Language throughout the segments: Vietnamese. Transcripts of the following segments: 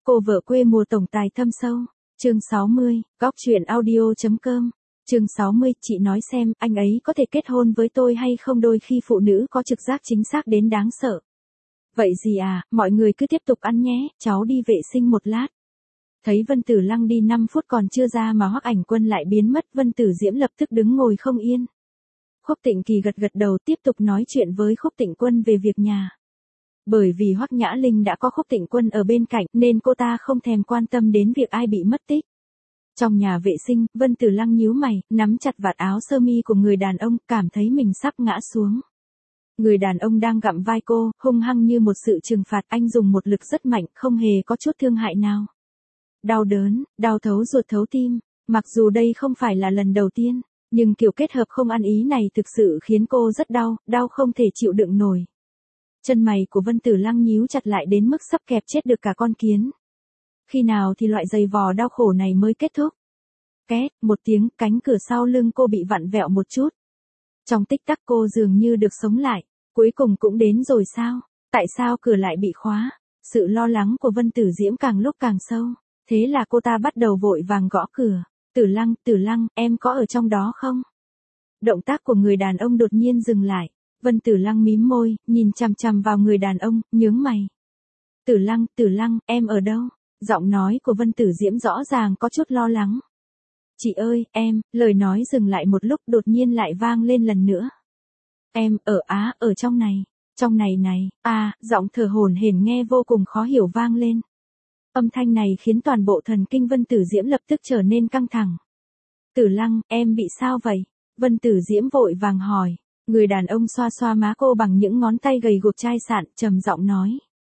Cô vợ quê mùa tổng tài thâm sâu. Chương 60, góc truyện audio.com. Chương 60, chị nói xem, anh ấy có thể kết hôn với tôi hay không? Đôi khi phụ nữ có trực giác chính xác đến đáng sợ. Vậy gì à, mọi người cứ tiếp tục ăn nhé, cháu đi vệ sinh một lát. Thấy Vân Tử Lăng đi 5 phút còn chưa ra mà Hoắc Ảnh Quân lại biến mất, Vân Tử Diễm lập tức đứng ngồi không yên. Khúc Tịnh Kỳ gật gật đầu tiếp tục nói chuyện với Khúc Tịnh Quân về việc nhà. Bởi vì Hoắc Nhã Linh đã có Khúc Tịnh Quân ở bên cạnh nên cô ta không thèm quan tâm đến việc ai bị mất tích. Trong nhà vệ sinh, Vân Tử Lăng nhíu mày, nắm chặt vạt áo sơ mi của người đàn ông, cảm thấy mình sắp ngã xuống. Người đàn ông đang gặm vai cô, hung hăng như một sự trừng phạt, anh dùng một lực rất mạnh, không hề có chút thương hại nào. Đau đớn, đau thấu ruột thấu tim, mặc dù đây không phải là lần đầu tiên, nhưng kiểu kết hợp không ăn ý này thực sự khiến cô rất đau, đau không thể chịu đựng nổi. Chân mày của Vân Tử Lăng nhíu chặt lại đến mức sắp kẹp chết được cả con kiến. Khi nào thì loại giày vò đau khổ này mới kết thúc? Két, một tiếng, cánh cửa sau lưng cô bị vặn vẹo một chút. Trong tích tắc cô dường như được sống lại, cuối cùng cũng đến rồi sao? Tại sao cửa lại bị khóa? Sự lo lắng của Vân Tử Diễm càng lúc càng sâu, thế là cô ta bắt đầu vội vàng gõ cửa. Tử Lăng, em có ở trong đó không? Động tác của người đàn ông đột nhiên dừng lại. Vân Tử Lăng mím môi, nhìn chằm chằm vào người đàn ông, nhướng mày. Tử Lăng, em ở đâu? Giọng nói của Vân Tử Diễm rõ ràng có chút lo lắng. Chị ơi, em, lời nói dừng lại một lúc đột nhiên lại vang lên lần nữa. Em, ở trong này, giọng thở hổn hển nghe vô cùng khó hiểu vang lên. Âm thanh này khiến toàn bộ thần kinh Vân Tử Diễm lập tức trở nên căng thẳng. Tử Lăng, em bị sao vậy? Vân Tử Diễm vội vàng hỏi. Người đàn ông xoa xoa má cô bằng những ngón tay gầy guộc chai sạn, trầm giọng nói.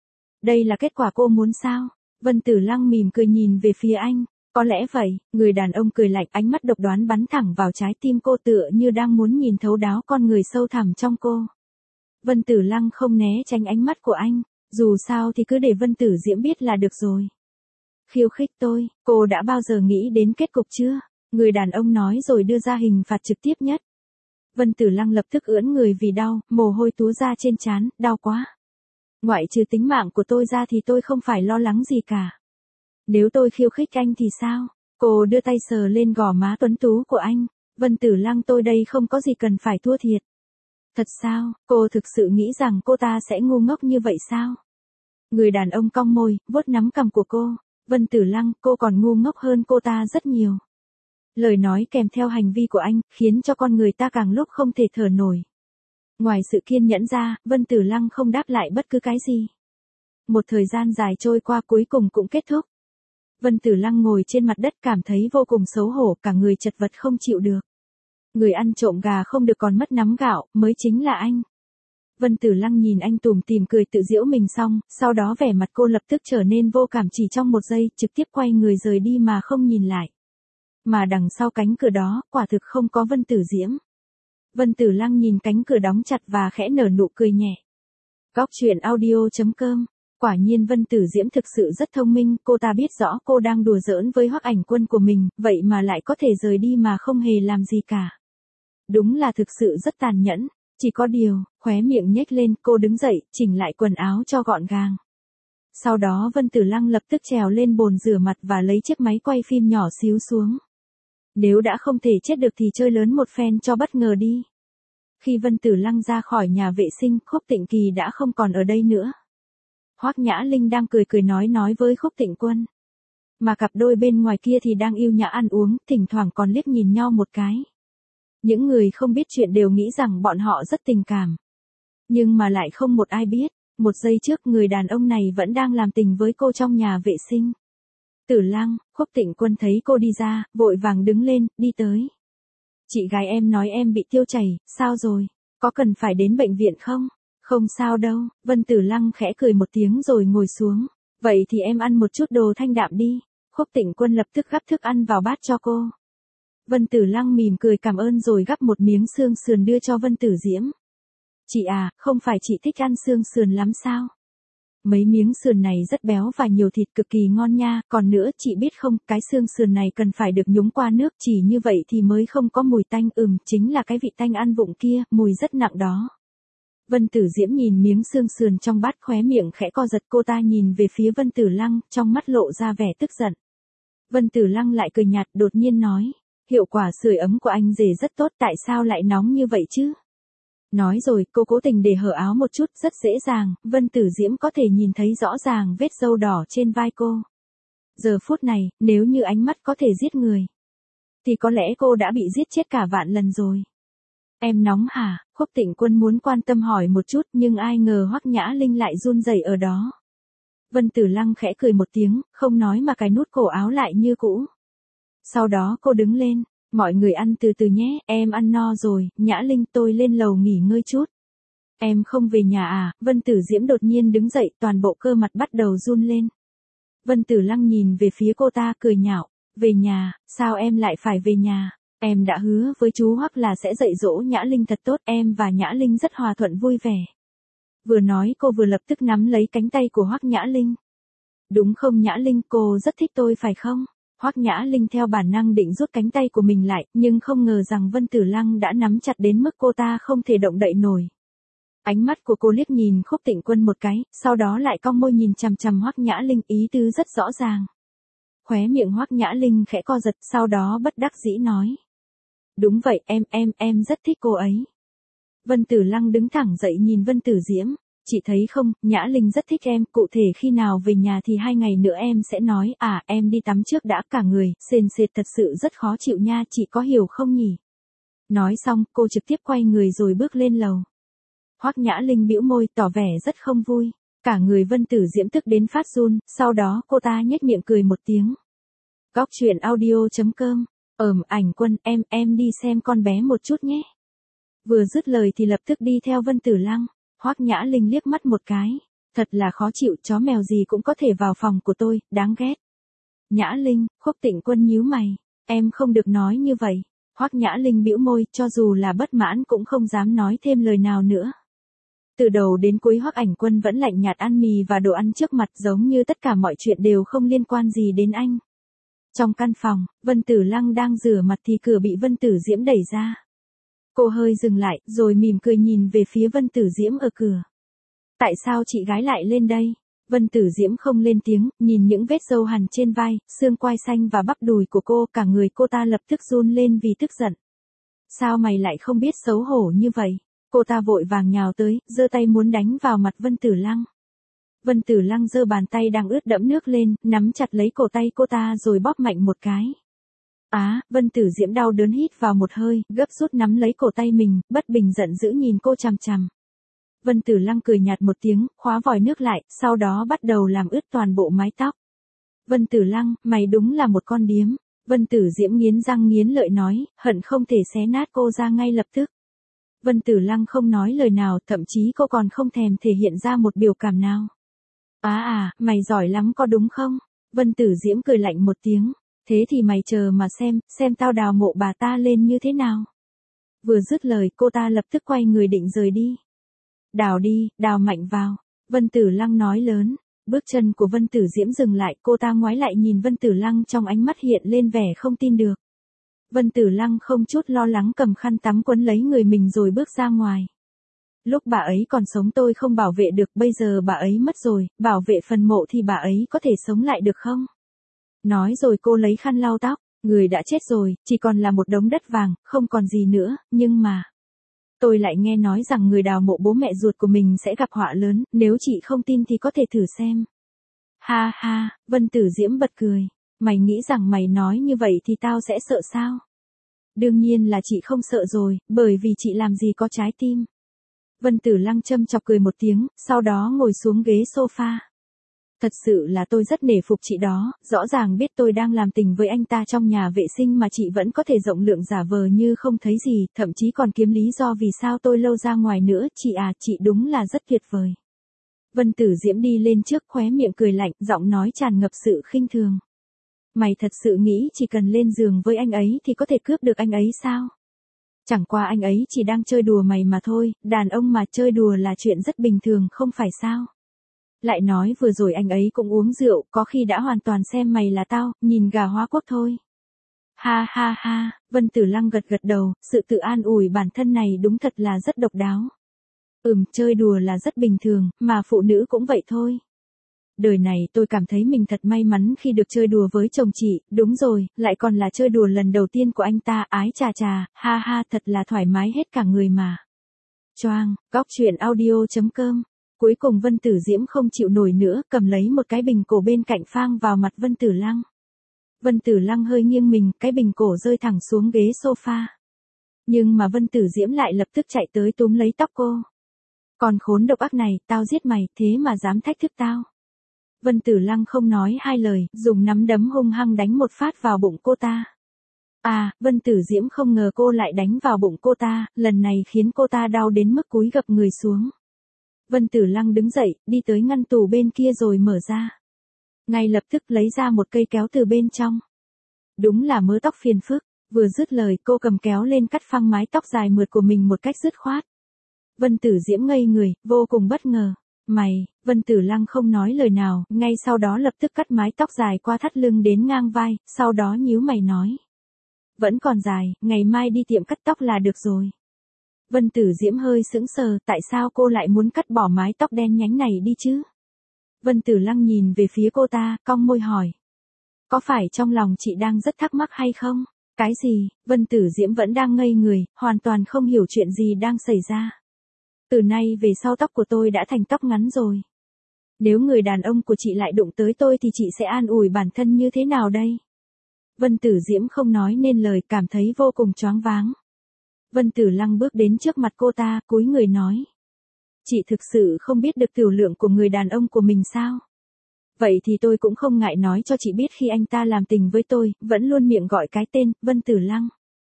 Đây là kết quả cô muốn sao? Vân Tử Lăng mỉm cười nhìn về phía anh. Có lẽ vậy, người đàn ông cười lạnh, ánh mắt độc đoán bắn thẳng vào trái tim cô tựa như đang muốn nhìn thấu đáo con người sâu thẳm trong cô. Vân Tử Lăng không né tránh ánh mắt của anh, dù sao thì cứ để Vân Tử Diễm biết là được rồi. Khiêu khích tôi, cô đã bao giờ nghĩ đến kết cục chưa? Người đàn ông nói rồi đưa ra hình phạt trực tiếp nhất. Vân Tử Lăng lập tức ưỡn người vì đau, mồ hôi túa ra trên trán, đau quá. Ngoại trừ tính mạng của tôi ra thì tôi không phải lo lắng gì cả. Nếu tôi khiêu khích anh thì sao? Cô đưa tay sờ lên gò má tuấn tú của anh. Vân Tử Lăng, tôi đây không có gì cần phải thua thiệt. Thật sao, cô thực sự nghĩ rằng cô ta sẽ ngu ngốc như vậy sao? Người đàn ông cong môi, vuốt nắm cằm của cô. Vân Tử Lăng, cô còn ngu ngốc hơn cô ta rất nhiều. Lời nói kèm theo hành vi của anh, khiến cho con người ta càng lúc không thể thở nổi. Ngoài sự kiên nhẫn ra, Vân Tử Lăng không đáp lại bất cứ cái gì. Một thời gian dài trôi qua cuối cùng cũng kết thúc. Vân Tử Lăng ngồi trên mặt đất cảm thấy vô cùng xấu hổ, cả người chật vật không chịu được. Người ăn trộm gà không được còn mất nắm gạo, mới chính là anh. Vân Tử Lăng nhìn anh tủm tỉm cười tự giễu mình xong, sau đó vẻ mặt cô lập tức trở nên vô cảm, chỉ trong một giây, trực tiếp quay người rời đi mà không nhìn lại. Mà đằng sau cánh cửa đó, quả thực không có Vân Tử Diễm. Vân Tử Lăng nhìn cánh cửa đóng chặt và khẽ nở nụ cười nhẹ. Góc truyện audio.com. Quả nhiên Vân Tử Diễm thực sự rất thông minh, cô ta biết rõ cô đang đùa giỡn với Hoắc Ảnh Quân của mình, vậy mà lại có thể rời đi mà không hề làm gì cả. Đúng là thực sự rất tàn nhẫn, chỉ có điều, khóe miệng nhếch lên, cô đứng dậy, chỉnh lại quần áo cho gọn gàng. Sau đó Vân Tử Lăng lập tức trèo lên bồn rửa mặt và lấy chiếc máy quay phim nhỏ xíu xuống. Nếu đã không thể chết được thì chơi lớn một phen cho bất ngờ đi. Khi Vân Tử Lăng ra khỏi nhà vệ sinh, Khúc Tịnh Kỳ đã không còn ở đây nữa. Hoắc Nhã Linh đang cười nói với Khúc Tịnh Quân. Mà cặp đôi bên ngoài kia thì đang yêu nhã ăn uống, thỉnh thoảng còn liếc nhìn nhau một cái. Những người không biết chuyện đều nghĩ rằng bọn họ rất tình cảm. Nhưng mà lại không một ai biết, một giây trước người đàn ông này vẫn đang làm tình với cô trong nhà vệ sinh. Tử Lăng, Khúc Tịnh Quân thấy cô đi ra, vội vàng đứng lên, đi tới. Chị gái em nói em bị tiêu chảy, sao rồi? Có cần phải đến bệnh viện không? Không sao đâu, Vân Tử Lăng khẽ cười một tiếng rồi ngồi xuống. Vậy thì em ăn một chút đồ thanh đạm đi. Khúc Tịnh Quân lập tức gắp thức ăn vào bát cho cô. Vân Tử Lăng mỉm cười cảm ơn rồi gắp một miếng xương sườn đưa cho Vân Tử Diễm. Chị à, không phải chị thích ăn xương sườn lắm sao? Mấy miếng sườn này rất béo và nhiều thịt cực kỳ ngon nha, còn nữa chị biết không, cái xương sườn này cần phải được nhúng qua nước, chỉ như vậy thì mới không có mùi tanh, chính là cái vị tanh ăn vụng kia, mùi rất nặng đó. Vân Tử Diễm nhìn miếng xương sườn trong bát, khóe miệng khẽ co giật, cô ta nhìn về phía Vân Tử Lăng, trong mắt lộ ra vẻ tức giận. Vân Tử Lăng lại cười nhạt, đột nhiên nói, hiệu quả sưởi ấm của anh rể rất tốt, tại sao lại nóng như vậy chứ? Nói rồi, cô cố tình để hở áo một chút, rất dễ dàng, Vân Tử Diễm có thể nhìn thấy rõ ràng vết râu đỏ trên vai cô. Giờ phút này, nếu như ánh mắt có thể giết người, thì có lẽ cô đã bị giết chết cả vạn lần rồi. Em nóng hả? Khúc Tịnh Quân muốn quan tâm hỏi một chút, nhưng ai ngờ Hoắc Nhã Linh lại run rẩy ở đó. Vân Tử Lăng khẽ cười một tiếng, không nói mà cài nút cổ áo lại như cũ. Sau đó cô đứng lên, mọi người ăn từ từ nhé, em ăn no rồi, Nhã Linh tôi lên lầu nghỉ ngơi chút. Em không về nhà à? Vân Tử Diễm đột nhiên đứng dậy, toàn bộ cơ mặt bắt đầu run lên. Vân Tử Lăng nhìn về phía cô ta cười nhạo, về nhà, sao em lại phải về nhà? Em đã hứa với chú Hoắc là sẽ dạy dỗ Nhã Linh thật tốt, em và Nhã Linh rất hòa thuận vui vẻ. Vừa nói cô vừa lập tức nắm lấy cánh tay của Hoắc Nhã Linh. Đúng không Nhã Linh, cô rất thích tôi phải không? Hoắc Nhã Linh theo bản năng định rút cánh tay của mình lại, nhưng không ngờ rằng Vân Tử Lăng đã nắm chặt đến mức cô ta không thể động đậy nổi. Ánh mắt của cô liếc nhìn Khúc Tịnh Quân một cái, sau đó lại cong môi nhìn chằm chằm Hoắc Nhã Linh, ý tứ rất rõ ràng. Khóe miệng Hoắc Nhã Linh khẽ co giật, sau đó bất đắc dĩ nói. Đúng vậy, em rất thích cô ấy. Vân Tử Lăng đứng thẳng dậy nhìn Vân Tử Diễm, chị thấy không, Nhã Linh rất thích em, cụ thể khi nào về nhà thì 2 ngày nữa em sẽ nói, em đi tắm trước đã, cả người, sền sệt thật sự rất khó chịu nha, chị có hiểu không nhỉ? Nói xong, cô trực tiếp quay người rồi bước lên lầu. Hoắc Nhã Linh bĩu môi, tỏ vẻ rất không vui, cả người Vân Tử Diễm tức đến phát run, sau đó cô ta nhếch miệng cười một tiếng. Góc truyện audio.com, Ảnh Quân, em đi xem con bé một chút nhé. Vừa dứt lời thì lập tức đi theo Vân Tử Lăng. Hoắc Nhã Linh liếc mắt một cái, thật là khó chịu, chó mèo gì cũng có thể vào phòng của tôi, đáng ghét. Nhã Linh, Khúc Tịnh Quân nhíu mày, em không được nói như vậy. Hoắc Nhã Linh bĩu môi, cho dù là bất mãn cũng không dám nói thêm lời nào nữa. Từ đầu đến cuối Hoắc Ảnh Quân vẫn lạnh nhạt ăn mì và đồ ăn trước mặt, giống như tất cả mọi chuyện đều không liên quan gì đến anh. Trong căn phòng, Vân Tử Lăng đang rửa mặt thì cửa bị Vân Tử Diễm đẩy ra. Cô hơi dừng lại, rồi mỉm cười nhìn về phía Vân Tử Diễm ở cửa. Tại sao chị gái lại lên đây? Vân Tử Diễm không lên tiếng, nhìn những vết râu hằn trên vai, xương quai xanh và bắp đùi của cô, cả người cô ta lập tức run lên vì tức giận. Sao mày lại không biết xấu hổ như vậy? Cô ta vội vàng nhào tới, giơ tay muốn đánh vào mặt Vân Tử Lăng. Vân Tử Lăng giơ bàn tay đang ướt đẫm nước lên, nắm chặt lấy cổ tay cô ta rồi bóp mạnh một cái. Vân Tử Diễm đau đớn hít vào một hơi, gấp rút nắm lấy cổ tay mình, bất bình giận dữ nhìn cô chằm chằm. Vân Tử Lăng cười nhạt một tiếng, khóa vòi nước lại, sau đó bắt đầu làm ướt toàn bộ mái tóc. Vân Tử Lăng, mày đúng là một con điếm. Vân Tử Diễm nghiến răng nghiến lợi nói, hận không thể xé nát cô ra ngay lập tức. Vân Tử Lăng không nói lời nào, thậm chí cô còn không thèm thể hiện ra một biểu cảm nào. Mày giỏi lắm có đúng không? Vân Tử Diễm cười lạnh một tiếng. Thế thì mày chờ mà xem tao đào mộ bà ta lên như thế nào. Vừa dứt lời cô ta lập tức quay người định rời đi. Đào đi, đào mạnh vào. Vân Tử Lăng nói lớn. Bước chân của Vân Tử Diễm dừng lại, cô ta ngoái lại nhìn Vân Tử Lăng, trong ánh mắt hiện lên vẻ không tin được. Vân Tử Lăng không chút lo lắng cầm khăn tắm quấn lấy người mình rồi bước ra ngoài. Lúc bà ấy còn sống tôi không bảo vệ được, bây giờ bà ấy mất rồi, bảo vệ phần mộ thì bà ấy có thể sống lại được không? Nói rồi cô lấy khăn lau tóc, người đã chết rồi, chỉ còn là một đống đất vàng, không còn gì nữa, nhưng mà... Tôi lại nghe nói rằng người đào mộ bố mẹ ruột của mình sẽ gặp họa lớn, nếu chị không tin thì có thể thử xem. Ha ha, Vân Tử Diễm bật cười, mày nghĩ rằng mày nói như vậy thì tao sẽ sợ sao? Đương nhiên là chị không sợ rồi, bởi vì chị làm gì có trái tim. Vân Tử Lăng châm chọc cười một tiếng, sau đó ngồi xuống ghế sofa. Thật sự là tôi rất nể phục chị đó, rõ ràng biết tôi đang làm tình với anh ta trong nhà vệ sinh mà chị vẫn có thể rộng lượng giả vờ như không thấy gì, thậm chí còn kiếm lý do vì sao tôi lâu ra ngoài nữa, chị đúng là rất tuyệt vời. Vân Tử Diễm đi lên trước, khóe miệng cười lạnh, giọng nói tràn ngập sự khinh thường. Mày thật sự nghĩ chỉ cần lên giường với anh ấy thì có thể cướp được anh ấy sao? Chẳng qua anh ấy chỉ đang chơi đùa mày mà thôi, đàn ông mà chơi đùa là chuyện rất bình thường không phải sao? Lại nói vừa rồi anh ấy cũng uống rượu, có khi đã hoàn toàn xem mày là tao, nhìn gà hóa quốc thôi. Ha ha ha, Vân Tử Lăng gật gật đầu, sự tự an ủi bản thân này đúng thật là rất độc đáo. Chơi đùa là rất bình thường, mà phụ nữ cũng vậy thôi. Đời này tôi cảm thấy mình thật may mắn khi được chơi đùa với chồng chị, đúng rồi, lại còn là chơi đùa lần đầu tiên của anh ta, ái chà chà, ha ha, thật là thoải mái hết cả người mà. Choang, góc chuyện audio.com. Cuối cùng Vân Tử Diễm không chịu nổi nữa, cầm lấy một cái bình cổ bên cạnh phang vào mặt Vân Tử Lăng. Vân Tử Lăng hơi nghiêng mình, cái bình cổ rơi thẳng xuống ghế sofa. Nhưng mà Vân Tử Diễm lại lập tức chạy tới túm lấy tóc cô. Còn khốn độc ác này, tao giết mày, thế mà dám thách thức tao. Vân Tử Lăng không nói hai lời, dùng nắm đấm hung hăng đánh một phát vào bụng cô ta. Vân Tử Diễm không ngờ cô lại đánh vào bụng cô ta, lần này khiến cô ta đau đến mức cúi gập người xuống. Vân Tử Lăng đứng dậy, đi tới ngăn tủ bên kia rồi mở ra. Ngay lập tức lấy ra một cây kéo từ bên trong. Đúng là mớ tóc phiền phức, vừa dứt lời cô cầm kéo lên cắt phăng mái tóc dài mượt của mình một cách dứt khoát. Vân Tử Diễm ngây người, vô cùng bất ngờ. Vân Tử Lăng không nói lời nào, ngay sau đó lập tức cắt mái tóc dài qua thắt lưng đến ngang vai, sau đó nhíu mày nói. Vẫn còn dài, ngày mai đi tiệm cắt tóc là được rồi. Vân Tử Diễm hơi sững sờ, tại sao cô lại muốn cắt bỏ mái tóc đen nhánh này đi chứ? Vân Tử Lăng nhìn về phía cô ta, cong môi hỏi. Có phải trong lòng chị đang rất thắc mắc hay không? Cái gì? Vân Tử Diễm vẫn đang ngây người, hoàn toàn không hiểu chuyện gì đang xảy ra. Từ nay về sau tóc của tôi đã thành tóc ngắn rồi. Nếu người đàn ông của chị lại đụng tới tôi thì chị sẽ an ủi bản thân như thế nào đây? Vân Tử Diễm không nói nên lời, cảm thấy vô cùng choáng váng. Vân Tử Lăng bước đến trước mặt cô ta, cúi người nói. Chị thực sự không biết được tiểu lượng của người đàn ông của mình sao? Vậy thì tôi cũng không ngại nói cho chị biết khi anh ta làm tình với tôi, vẫn luôn miệng gọi cái tên, Vân Tử Lăng.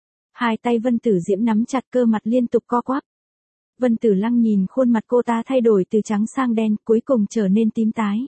Hai tay Vân Tử Diễm nắm chặt, cơ mặt liên tục co quắp. Vân Tử Lăng nhìn khuôn mặt cô ta thay đổi từ trắng sang đen, cuối cùng trở nên tím tái.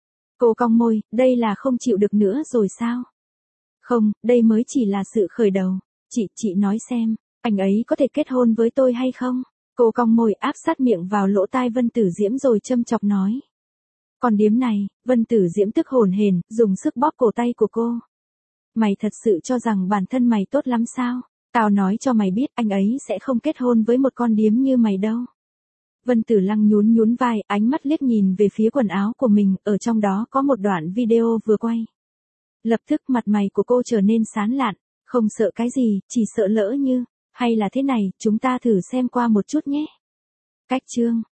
Cô cong môi, đây là không chịu được nữa rồi sao? Không, đây mới chỉ là sự khởi đầu. Chị nói xem, anh ấy có thể kết hôn với tôi hay không? Cô cong môi áp sát miệng vào lỗ tai Vân Tử Diễm rồi châm chọc nói. Còn điếm này, Vân Tử Diễm tức hổn hển, dùng sức bóp cổ tay của cô. Mày thật sự cho rằng bản thân mày tốt lắm sao? Tao nói cho mày biết anh ấy sẽ không kết hôn với một con điếm như mày đâu. Vân Tử Lăng nhún nhún vai, ánh mắt liếc nhìn về phía quần áo của mình, ở trong đó có một đoạn video vừa quay. Lập tức mặt mày của cô trở nên sán lạn, không sợ cái gì, chỉ sợ lỡ như, hay là thế này, chúng ta thử xem qua một chút nhé. Cách chương